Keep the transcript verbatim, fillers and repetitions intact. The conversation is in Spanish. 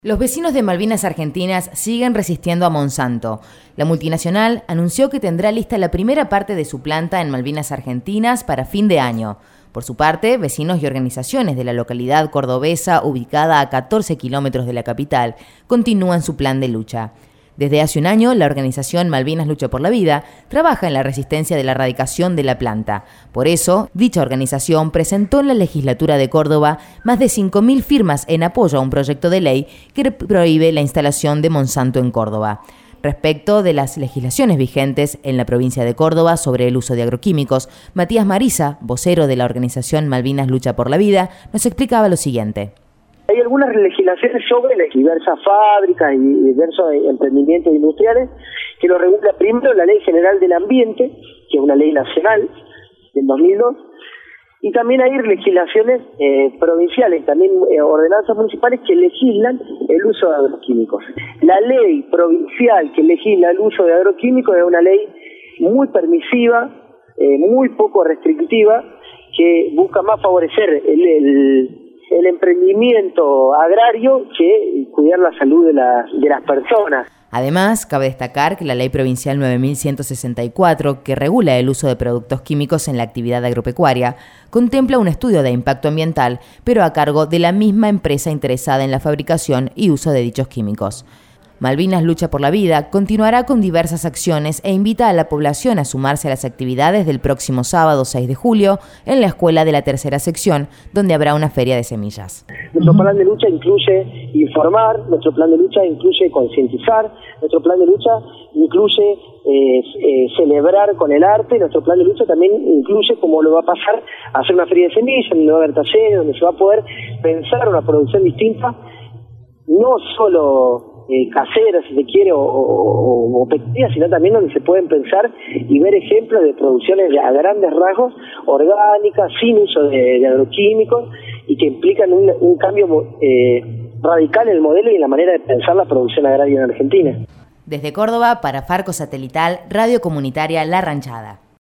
Los vecinos de Malvinas Argentinas siguen resistiendo a Monsanto. La multinacional anunció que tendrá lista la primera parte de su planta en Malvinas Argentinas para fin de año. Por su parte, vecinos y organizaciones de la localidad cordobesa, ubicada a catorce kilómetros de la capital, continúan su plan de lucha. Desde hace un año, la organización Malvinas Lucha por la Vida trabaja en la resistencia de la erradicación de la planta. Por eso, dicha organización presentó en la legislatura de Córdoba más de cinco mil firmas en apoyo a un proyecto de ley que prohíbe la instalación de Monsanto en Córdoba. Respecto de las legislaciones vigentes en la provincia de Córdoba sobre el uso de agroquímicos, Matías Mariza, vocero de la organización Malvinas Lucha por la Vida, nos explicaba lo siguiente. Hay algunas legislaciones sobre las diversas fábricas y diversos emprendimientos industriales que lo regula primero la Ley General del Ambiente, que es una ley nacional del dos mil dos, y también hay legislaciones eh, provinciales, también eh, ordenanzas municipales que legislan el uso de agroquímicos. La ley provincial que legisla el uso de agroquímicos es una ley muy permisiva, eh, muy poco restrictiva, que busca más favorecer el, el el emprendimiento agrario que cuidar la salud de, la, de las personas. Además, cabe destacar que la Ley Provincial nueve mil ciento sesenta y cuatro, que regula el uso de productos químicos en la actividad agropecuaria, contempla un estudio de impacto ambiental, pero a cargo de la misma empresa interesada en la fabricación y uso de dichos químicos. Malvinas Lucha por la Vida continuará con diversas acciones e invita a la población a sumarse a las actividades del próximo sábado seis de julio en la escuela de la tercera sección, donde habrá una feria de semillas. Nuestro plan de lucha incluye informar, nuestro plan de lucha incluye concientizar, nuestro plan de lucha incluye eh, eh, celebrar con el arte, nuestro plan de lucha también incluye, como lo va a pasar, hacer una feria de semillas, donde va a haber talleres, donde se va a poder pensar una producción distinta, no solo Eh, casera, si se quiere, o, o, o pequeña, sino también donde se pueden pensar y ver ejemplos de producciones de, a grandes rasgos, orgánicas, sin uso de, de agroquímicos, y que implican un, un cambio eh, radical en el modelo y en la manera de pensar la producción agraria en Argentina. Desde Córdoba, para Farco Satelital, Radio Comunitaria La Ranchada.